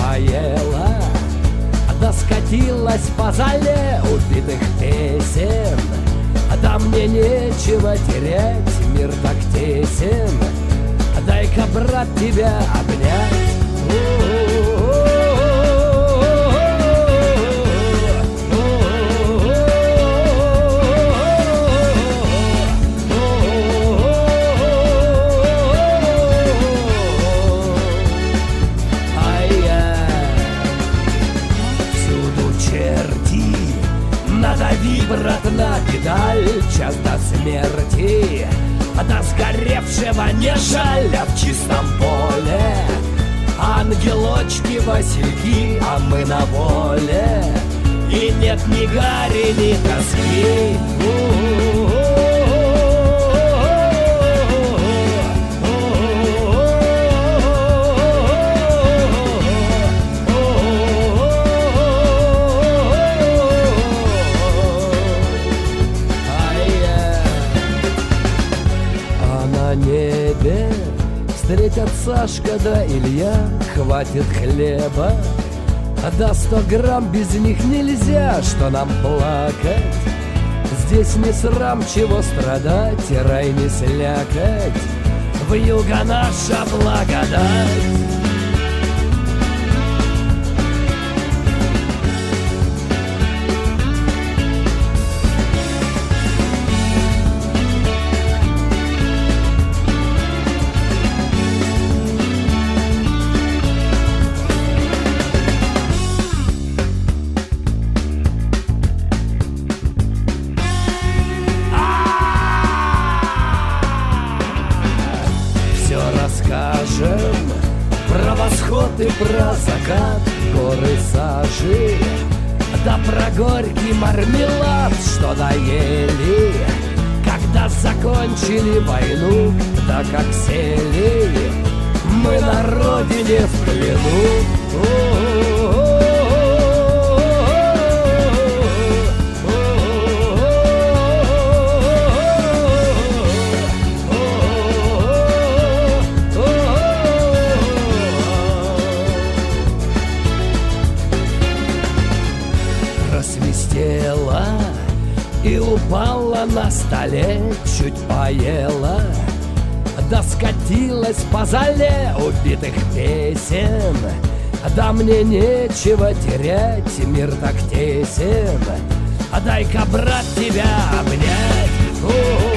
поела, да скатилась по зале убитых песен. Да мне нечего терять, мир так тесен. Дай-ка, брат, тебя обнять. Надави, брат, на педаль, час до смерти, до сгоревшего не жаль, а в чистом поле ангелочки, васильки, а мы на воле, и нет ни гари, ни тоски. Небе встретят Сашка да Илья, хватит хлеба, да 100 грамм без них нельзя, что нам плакать. Здесь не срам, чего страдать, и рай не слякоть, вьюга наша благодать. Расскажем про восход и про закат, горы сажи, да про горький мармелад, что доели, когда закончили войну, да как сели мы на родине в плену. Свистела и упала на столе, чуть поела, да скатилась по зале убитых песен. Да мне нечего терять, мир так тесен, дай-ка, брат, тебя обнять.